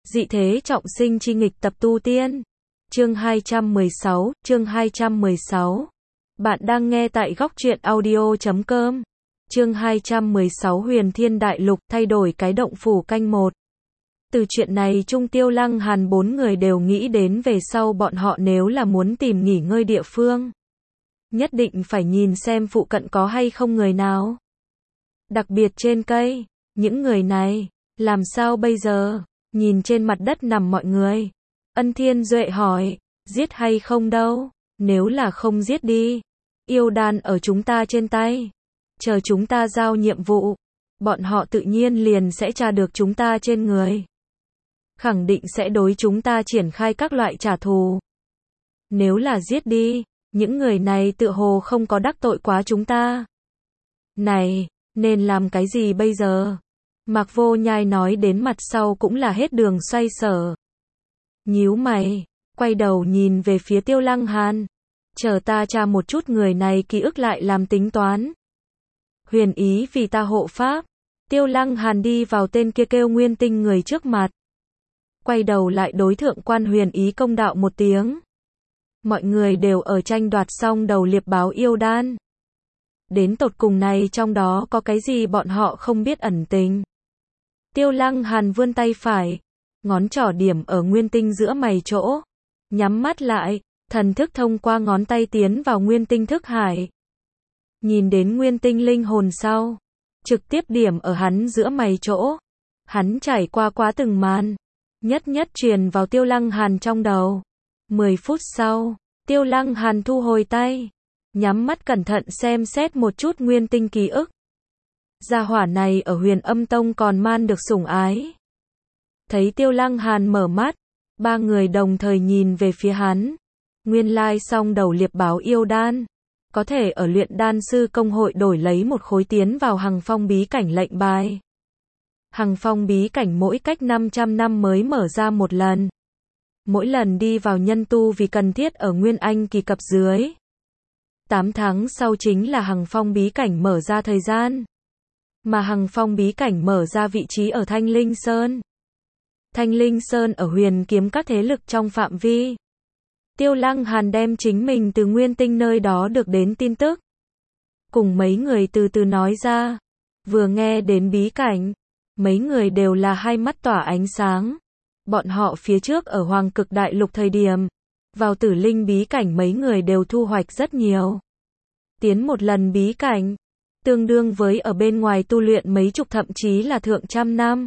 Dị thế trọng sinh chi nghịch tập tu tiên. Chương 216. Bạn đang nghe tại góc truyện audio.com. Chương 216 Huyền Thiên Đại Lục thay đổi cái động phủ canh 1. Từ chuyện này Trung Tiêu Lăng Hàn bốn người đều nghĩ đến về sau bọn họ nếu là muốn tìm nghỉ ngơi địa phương, nhất định phải nhìn xem phụ cận có hay không người nào. Đặc biệt trên cây, những người này, làm sao bây giờ? Nhìn trên mặt đất nằm mọi người. Ân Thiên Duệ hỏi, giết hay không đâu? Nếu là không giết đi. Yêu đan ở chúng ta trên tay. Chờ chúng ta giao nhiệm vụ, bọn họ tự nhiên liền sẽ tra được chúng ta trên người. Khẳng định sẽ đối chúng ta triển khai các loại trả thù. Nếu là giết đi, những người này tự hồ không có đắc tội quá chúng ta. Này, nên làm cái gì bây giờ? Mạc Vô Nhai nói đến mặt sau cũng là hết đường xoay sở. Nhíu mày, quay đầu nhìn về phía Tiêu Lăng Hàn. Chờ ta tra một chút người này ký ức lại làm tính toán. Huyền ý vì ta hộ pháp. Tiêu Lăng Hàn đi vào tên kia kêu Nguyên Tinh người trước mặt. Quay đầu lại đối thượng quan Huyền ý công đạo một tiếng. Mọi người đều ở tranh đoạt xong đầu liệp báo yêu đan. Đến tột cùng này trong đó có cái gì bọn họ không biết ẩn tình. Tiêu Lăng Hàn vươn tay phải, ngón trỏ điểm ở Nguyên Tinh giữa mày chỗ, nhắm mắt lại, thần thức thông qua ngón tay tiến vào Nguyên Tinh thức hải. Nhìn đến Nguyên Tinh linh hồn sau, trực tiếp điểm ở hắn giữa mày chỗ. Hắn trải qua quá từng màn, nhất nhất truyền vào Tiêu Lăng Hàn trong đầu. 10 phút sau, Tiêu Lăng Hàn thu hồi tay, nhắm mắt cẩn thận xem xét một chút Nguyên Tinh ký ức. Gia hỏa này ở Huyền Âm Tông còn man được sủng ái. Thấy Tiêu Lăng Hàn mở mắt, ba người đồng thời nhìn về phía hắn. Nguyên lai song đầu liệp báo yêu đan, có thể ở luyện đan sư công hội đổi lấy một khối tiến vào Hằng Phong bí cảnh lệnh bài. Hằng Phong bí cảnh mỗi cách 500 năm mới mở ra một lần. Mỗi lần đi vào nhân tu vì cần thiết ở Nguyên Anh kỳ cập dưới. 8 tháng sau chính là Hằng Phong bí cảnh mở ra thời gian. Mà Hằng Phong bí cảnh mở ra vị trí ở Thanh Linh Sơn. Thanh Linh Sơn ở Huyền Kiếm các thế lực trong phạm vi. Tiêu Lăng Hàn đem chính mình từ Nguyên Tinh nơi đó được đến tin tức, cùng mấy người từ từ nói ra. Vừa nghe đến bí cảnh, mấy người đều là hai mắt tỏa ánh sáng. Bọn họ phía trước ở Hoàng Cực Đại Lục thời điểm, vào Tử Linh bí cảnh mấy người đều thu hoạch rất nhiều. Tiến một lần bí cảnh, tương đương với ở bên ngoài tu luyện mấy chục thậm chí là thượng trăm năm.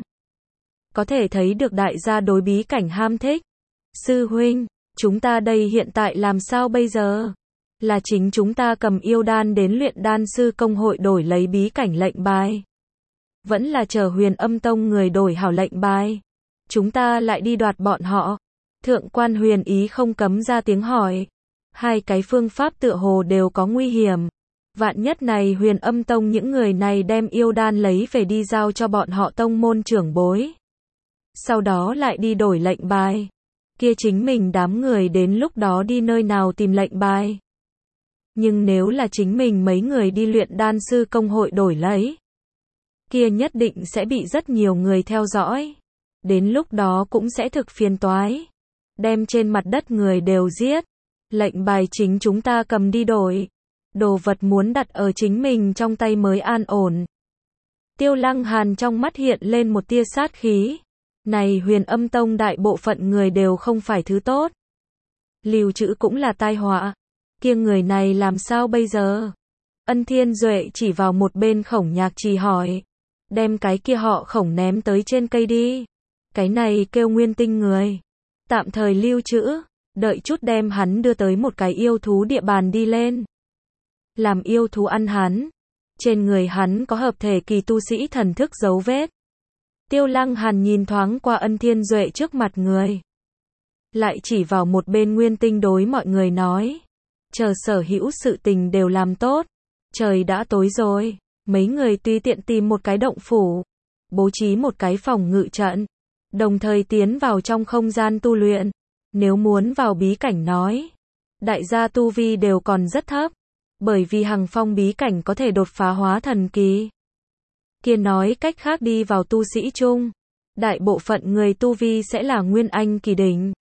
Có thể thấy được đại gia đối bí cảnh ham thích. Sư huynh, chúng ta đây hiện tại làm sao bây giờ? Là chính chúng ta cầm yêu đan đến luyện đan sư công hội đổi lấy bí cảnh lệnh bài? Vẫn là chờ Huyền Âm Tông người đổi hảo lệnh bài? Chúng ta lại đi đoạt bọn họ? Thượng quan Huyền ý không cấm ra tiếng hỏi. Hai cái phương pháp tựa hồ đều có nguy hiểm. Vạn nhất này Huyền Âm Tông những người này đem yêu đan lấy về đi giao cho bọn họ tông môn trưởng bối. Sau đó lại đi đổi lệnh bài. Kia chính mình đám người đến lúc đó đi nơi nào tìm lệnh bài. Nhưng nếu là chính mình mấy người đi luyện đan sư công hội đổi lấy, kia nhất định sẽ bị rất nhiều người theo dõi. Đến lúc đó cũng sẽ thực phiền toái. Đem trên mặt đất người đều giết. Lệnh bài chính chúng ta cầm đi đổi. Đồ vật muốn đặt ở chính mình trong tay mới an ổn. Tiêu Lăng Hàn trong mắt hiện lên một tia sát khí. Này Huyền Âm Tông đại bộ phận người đều không phải thứ tốt. Lưu trữ cũng là tai họa. Kia người này làm sao bây giờ? Ân Thiên Duệ chỉ vào một bên Khổng Nhạc Trì hỏi. Đem cái kia họ Khổng ném tới trên cây đi. Cái này kêu Nguyên Tinh người. Tạm thời lưu trữ. Đợi chút đem hắn đưa tới một cái yêu thú địa bàn đi lên. Làm yêu thú ăn hắn. Trên người hắn có hợp thể kỳ tu sĩ thần thức dấu vết. Tiêu Lăng Hàn nhìn thoáng qua Ân Thiên Duệ trước mặt người. Lại chỉ vào một bên Nguyên Tinh đối mọi người nói. Chờ sở hữu sự tình đều làm tốt. Trời đã tối rồi. Mấy người tùy tiện tìm một cái động phủ. Bố trí một cái phòng ngự trận. Đồng thời tiến vào trong không gian tu luyện. Nếu muốn vào bí cảnh nói. Đại gia tu vi đều còn rất thấp. Bởi vì Hằng Phong bí cảnh có thể đột phá hóa thần kỳ. Kia nói cách khác đi vào tu sĩ chung. đại bộ phận người tu vi sẽ là Nguyên Anh kỳ đỉnh.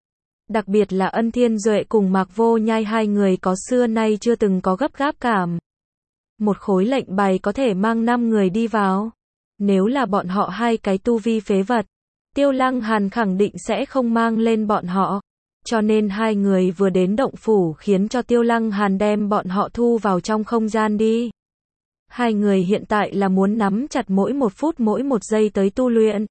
Đặc biệt là Ân Thiên Duệ cùng Mạc Vô Nhai hai người có xưa nay chưa từng có gấp gáp cảm. Một khối lệnh bài có thể mang 5 người đi vào. Nếu là bọn họ hai cái tu vi phế vật, Tiêu Lăng Hàn khẳng định sẽ không mang lên bọn họ. Cho nên hai người vừa đến động phủ khiến cho Tiêu Lăng Hàn đem bọn họ thu vào trong không gian đi. Hai người hiện tại là muốn nắm chặt mỗi 1 phút mỗi 1 giây tới tu luyện.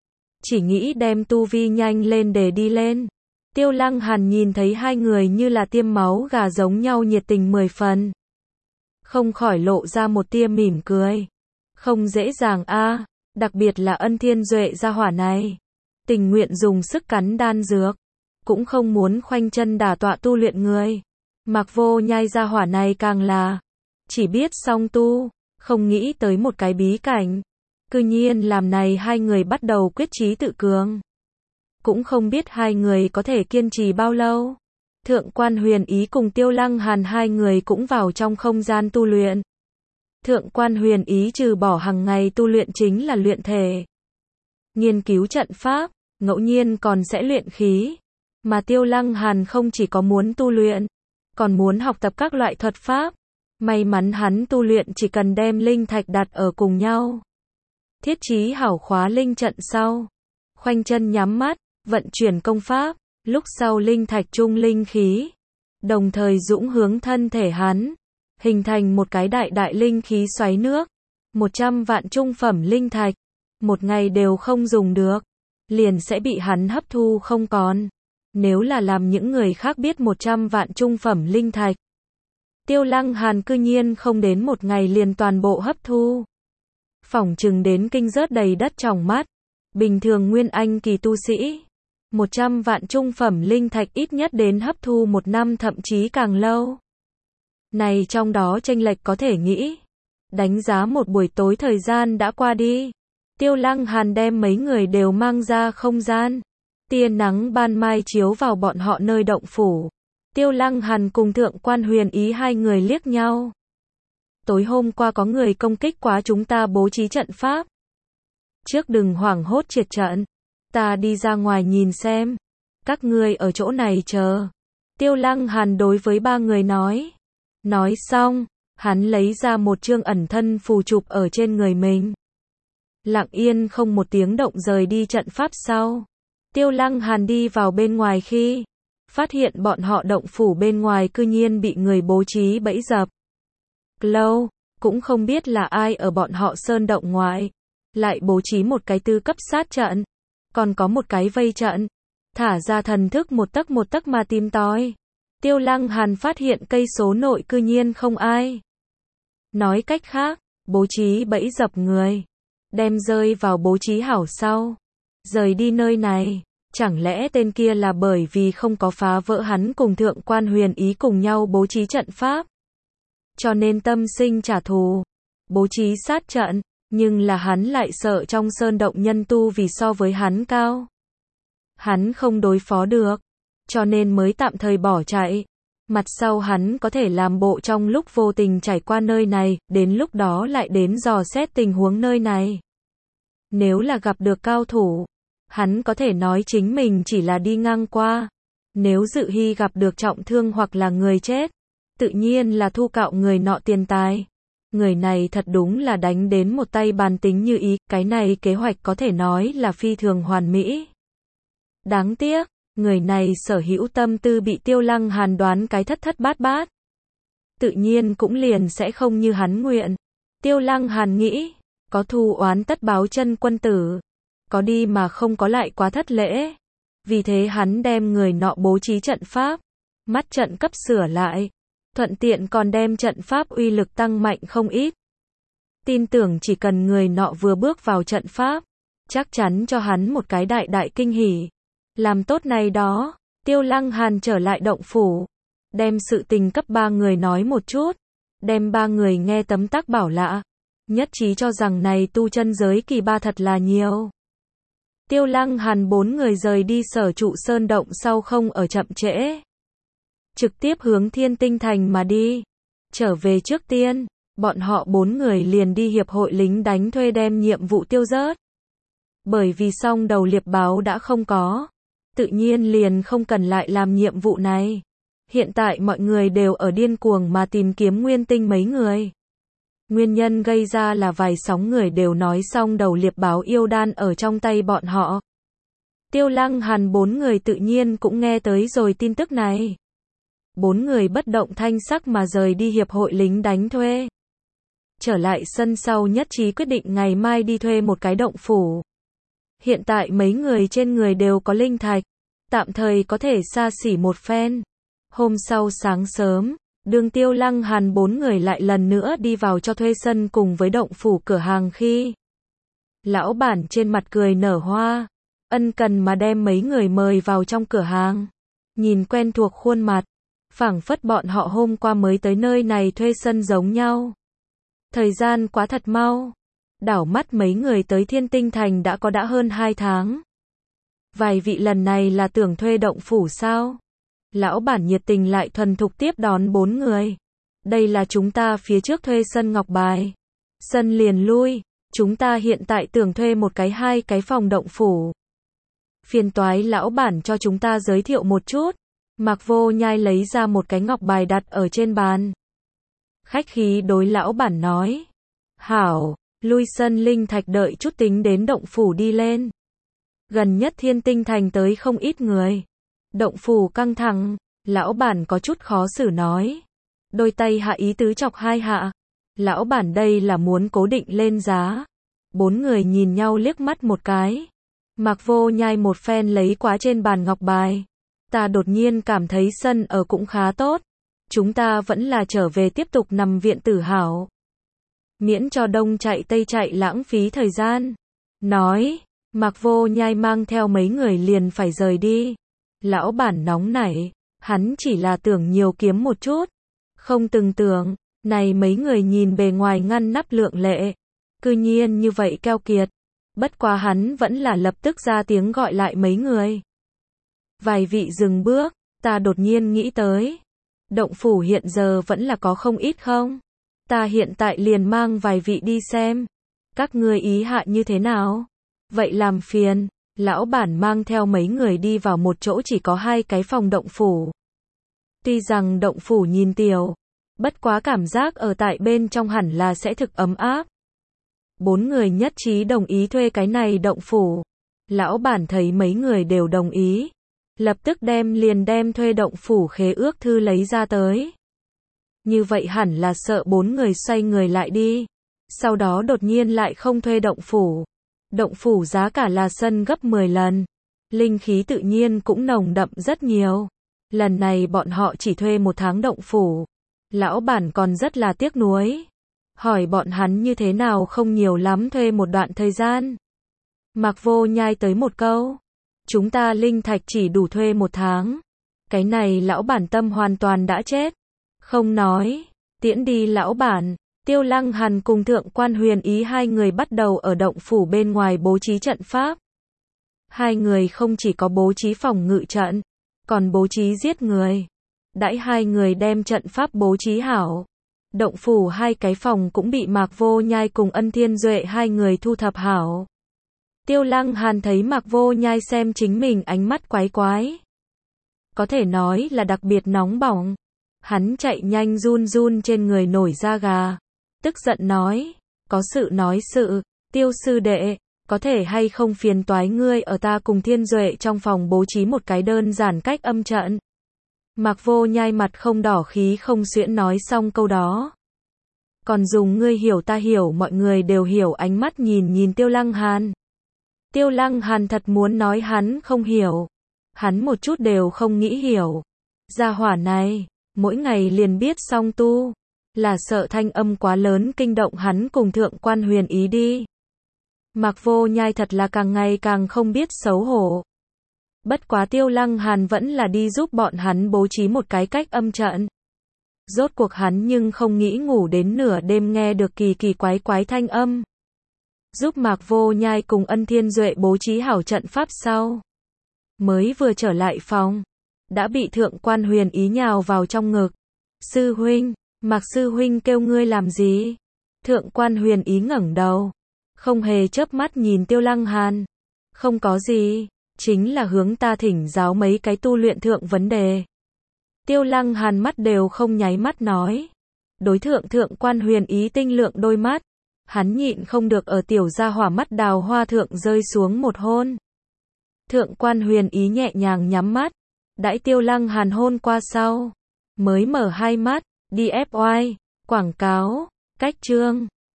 Chỉ nghĩ đem tu vi nhanh lên để đi lên. Tiêu Lăng Hàn nhìn thấy hai người như là tiêm máu gà giống nhau nhiệt tình 10 phần. Không khỏi lộ ra một tia mỉm cười. Không dễ dàng a, đặc biệt là Ân Thiên Duệ gia hỏa này. Tình nguyện dùng sức cắn đan dược. Cũng không muốn khoanh chân đả tọa tu luyện người. Mạc Vô Nhai gia hỏa này càng là chỉ biết song tu, không nghĩ tới một cái bí cảnh. Cư nhiên làm này hai người bắt đầu quyết chí tự cường. Cũng không biết hai người có thể kiên trì bao lâu. Thượng quan Huyền Ý cùng Tiêu Lăng Hàn hai người cũng vào trong không gian tu luyện. Thượng quan Huyền Ý trừ bỏ hàng ngày tu luyện chính là luyện thể, nghiên cứu trận pháp, ngẫu nhiên còn sẽ luyện khí. Mà Tiêu Lăng Hàn không chỉ có muốn tu luyện, còn muốn học tập các loại thuật pháp. May mắn hắn tu luyện chỉ cần đem linh thạch đặt ở cùng nhau. Thiết trí hảo khóa linh trận sau. Khoanh chân nhắm mắt, vận chuyển công pháp, lúc sau linh thạch trung linh khí. Đồng thời dũng hướng thân thể hắn. Hình thành một cái đại đại linh khí xoáy nước. 100 vạn trung phẩm linh thạch. Một ngày đều không dùng được. Liền sẽ bị hắn hấp thu không còn. Nếu là làm những người khác biết 100 vạn trung phẩm linh thạch. Tiêu Lăng Hàn cư nhiên không đến một ngày liền toàn bộ hấp thu. Phỏng chừng đến kinh rớt đầy đất tròng mắt. Bình thường Nguyên Anh kỳ tu sĩ. 100 vạn trung phẩm linh thạch ít nhất đến hấp thu 1 năm thậm chí càng lâu. Này trong đó chênh lệch có thể nghĩ. Đánh giá một buổi tối thời gian đã qua đi. Tiêu Lăng Hàn đem mấy người đều mang ra không gian. Tia nắng ban mai chiếu vào bọn họ nơi động phủ. Tiêu Lăng Hàn cùng Thượng quan Huyền Ý hai người liếc nhau. Tối hôm qua có người công kích quá chúng ta bố trí trận pháp. Trước đừng hoảng hốt triệt trận. Ta đi ra ngoài nhìn xem. Các ngươi ở chỗ này chờ. Tiêu Lăng Hàn đối với ba người nói. Nói xong, hắn lấy ra một chương ẩn thân phù chụp ở trên người mình. Lặng yên không một tiếng động rời đi trận pháp sau. Tiêu Lăng Hàn đi vào bên ngoài khi phát hiện bọn họ động phủ bên ngoài cư nhiên bị người bố trí bẫy dập. Lâu, cũng không biết là ai ở bọn họ sơn động ngoại, lại bố trí một cái tư cấp sát trận, còn có một cái vây trận, thả ra thần thức một tấc mà tìm tòi. Tiêu Lăng Hàn phát hiện cây số nội cư nhiên không ai. Nói cách khác, bố trí bẫy dập người, đem rơi vào bố trí hảo sau, rời đi nơi này. Chẳng lẽ tên kia là bởi vì không có phá vỡ hắn cùng Thượng quan Huyền Ý cùng nhau bố trí trận pháp, cho nên tâm sinh trả thù, bố trí sát trận, nhưng là hắn lại sợ trong sơn động nhân tu vì so với hắn cao. Hắn không đối phó được, cho nên mới tạm thời bỏ chạy. Mặt sau hắn có thể làm bộ trong lúc vô tình trải qua nơi này, đến lúc đó lại đến dò xét tình huống nơi này. Nếu là gặp được cao thủ, hắn có thể nói chính mình chỉ là đi ngang qua. Nếu Dự Hy gặp được trọng thương hoặc là người chết, tự nhiên là thu cạo người nọ tiền tài. Người này thật đúng là đánh đến một tay bàn tính như ý, cái này kế hoạch có thể nói là phi thường hoàn mỹ. Đáng tiếc, người này sở hữu tâm tư bị Tiêu Lăng Hàn đoán cái thất thất bát bát. Tự nhiên cũng liền sẽ không như hắn nguyện. Tiêu Lăng Hàn nghĩ, có thù oán tất báo chân quân tử. Có đi mà không có lại quá thất lễ. Vì thế hắn đem người nọ bố trí trận pháp, mắt trận cấp sửa lại, thuận tiện còn đem trận pháp uy lực tăng mạnh không ít. Tin tưởng chỉ cần người nọ vừa bước vào trận pháp, chắc chắn cho hắn một cái đại đại kinh hỉ. Làm tốt này đó, Tiêu Lăng Hàn trở lại động phủ, đem sự tình cấp 3 người nói một chút, đem 3 người nghe tấm tắc bảo lạ, nhất trí cho rằng này tu chân giới kỳ ba thật là nhiều. Tiêu Lăng Hàn 4 người rời đi sở trụ sơn động sau không ở chậm trễ, trực tiếp hướng Thiên Tinh Thành mà đi. Trở về trước tiên, bọn họ 4 người liền đi hiệp hội lính đánh thuê đem nhiệm vụ tiêu rớt. Bởi vì song đầu liệp báo đã không có, tự nhiên liền không cần lại làm nhiệm vụ này. Hiện tại mọi người đều ở điên cuồng mà tìm kiếm Nguyên Tinh mấy người. Nguyên nhân gây ra là vài sóng người đều nói song đầu liệp báo yêu đan ở trong tay bọn họ. Tiêu Lăng Hàn 4 người tự nhiên cũng nghe tới rồi tin tức này. 4 người bất động thanh sắc mà rời đi hiệp hội lính đánh thuê. Trở lại sân sau nhất trí quyết định ngày mai đi thuê một cái động phủ. Hiện tại mấy người trên người đều có linh thạch, tạm thời có thể xa xỉ một phen. Hôm sau sáng sớm, Đường Tiêu Lăng Hàn 4 người lại lần nữa đi vào cho thuê sân cùng với động phủ cửa hàng khi lão bản trên mặt cười nở hoa, ân cần mà đem mấy người mời vào trong cửa hàng. Nhìn quen thuộc khuôn mặt, phảng phất bọn họ hôm qua mới tới nơi này thuê sân giống nhau. Thời gian quá thật mau. Đảo mắt mấy người tới Thiên Tinh Thành đã hơn 2 tháng. Vài vị lần này là tưởng thuê động phủ sao? Lão bản nhiệt tình lại thuần thục tiếp đón 4 người. Đây là chúng ta phía trước thuê sân Ngọc Bài. Sân liền lui, chúng ta hiện tại tưởng thuê một cái 2 cái phòng động phủ. Phiền toái lão bản cho chúng ta giới thiệu một chút. Mạc Vô Nhai lấy ra một cái ngọc bài đặt ở trên bàn. Khách khí đối lão bản nói. Hảo, lui sân linh thạch đợi chút tính đến động phủ đi lên. Gần nhất Thiên Tinh Thành tới không ít người. Động phủ căng thẳng, lão bản có chút khó xử nói. Đôi tay hạ ý tứ chọc 2 hạ. Lão bản đây là muốn cố định lên giá. 4 người nhìn nhau liếc mắt một cái. Mạc Vô Nhai một phen lấy quá trên bàn ngọc bài. Ta đột nhiên cảm thấy sân ở cũng khá tốt. Chúng ta vẫn là trở về tiếp tục nằm viện tử hảo. Miễn cho đông chạy tây chạy lãng phí thời gian. Nói, Mạc Vô Nhai mang theo mấy người liền phải rời đi. Lão bản nóng nảy, hắn chỉ là tưởng nhiều kiếm một chút. Không từng tưởng, này mấy người nhìn bề ngoài ngăn nắp lượng lệ. Cư nhiên như vậy keo kiệt. Bất quá hắn vẫn là lập tức ra tiếng gọi lại mấy người. Vài vị dừng bước, ta đột nhiên nghĩ tới. Động phủ hiện giờ vẫn là có không ít không? Ta hiện tại liền mang vài vị đi xem. Các ngươi ý hạ như thế nào? Vậy làm phiền. Lão bản mang theo mấy người đi vào một chỗ chỉ có 2 cái phòng động phủ. Tuy rằng động phủ nhìn tiểu, bất quá cảm giác ở tại bên trong hẳn là sẽ thực ấm áp. 4 người nhất trí đồng ý thuê cái này động phủ. Lão bản thấy mấy người đều đồng ý. Lập tức liền đem thuê động phủ khế ước thư lấy ra tới. Như vậy hẳn là sợ 4 người xoay người lại đi. Sau đó đột nhiên lại không thuê động phủ. Động phủ giá cả là sân gấp 10 lần. Linh khí tự nhiên cũng nồng đậm rất nhiều. Lần này bọn họ chỉ thuê 1 tháng động phủ. Lão bản còn rất là tiếc nuối. Hỏi bọn hắn như thế nào không nhiều lắm thuê một đoạn thời gian. Mạc Vô Nhai tới một câu. Chúng ta linh thạch chỉ đủ thuê 1 tháng. Cái này lão bản tâm hoàn toàn đã chết. Không nói. Tiễn đi lão bản. Tiêu Lăng Hàn cùng Thượng Quan Huyền Ý 2 người bắt đầu ở động phủ bên ngoài bố trí trận pháp. 2 người không chỉ có bố trí phòng ngự trận, còn bố trí giết người. Đãi 2 người đem trận pháp bố trí hảo. Động phủ 2 cái phòng cũng bị Mạc Vô Nhai cùng Ân Thiên Duệ 2 người thu thập hảo. Tiêu Lăng Hàn thấy Mạc Vô Nhai xem chính mình ánh mắt quái quái. Có thể nói là đặc biệt nóng bỏng. Hắn chạy nhanh run run trên người nổi da gà. Tức giận nói, có sự nói sự, Tiêu sư đệ, có thể hay không phiền toái ngươi ở ta cùng Thiên Duệ trong phòng bố trí một cái đơn giản cách âm trận. Mạc Vô Nhai mặt không đỏ khí không xuyễn nói xong câu đó. Còn dùng ngươi hiểu ta hiểu mọi người đều hiểu ánh mắt nhìn Tiêu Lăng Hàn. Tiêu Lăng Hàn thật muốn nói hắn không hiểu. Hắn một chút đều không nghĩ hiểu. Gia hỏa này, mỗi ngày liền biết song tu. Là sợ thanh âm quá lớn kinh động hắn cùng Thượng Quan Huyền Ý đi. Mạc Vô Nhai thật là càng ngày càng không biết xấu hổ. Bất quá Tiêu Lăng Hàn vẫn là đi giúp bọn hắn bố trí một cái cách âm trận. Rốt cuộc hắn nhưng không nghĩ ngủ đến nửa đêm nghe được kỳ kỳ quái quái thanh âm. Giúp Mạc Vô Nhai cùng Ân Thiên Duệ bố trí hảo trận pháp sau. Mới vừa trở lại phòng, đã bị Thượng Quan Huyền Ý nhào vào trong ngực. Sư huynh, Mạc sư huynh kêu ngươi làm gì? Thượng Quan Huyền Ý ngẩng đầu. không hề chớp mắt nhìn Tiêu Lăng Hàn. Không có gì, chính là hướng ta thỉnh giáo mấy cái tu luyện thượng vấn đề. Tiêu Lăng Hàn mắt đều không nháy mắt nói. Đối thượng quan Huyền Ý tinh lượng đôi mắt, hắn nhịn không được ở tiểu gia hỏa mắt đào hoa thượng rơi xuống một hôn. Thượng quan Huyền Ý nhẹ nhàng nhắm mắt, đãi Tiêu Lăng Hàn hôn qua sau, mới mở hai mắt, đi FY, quảng cáo, cách chương.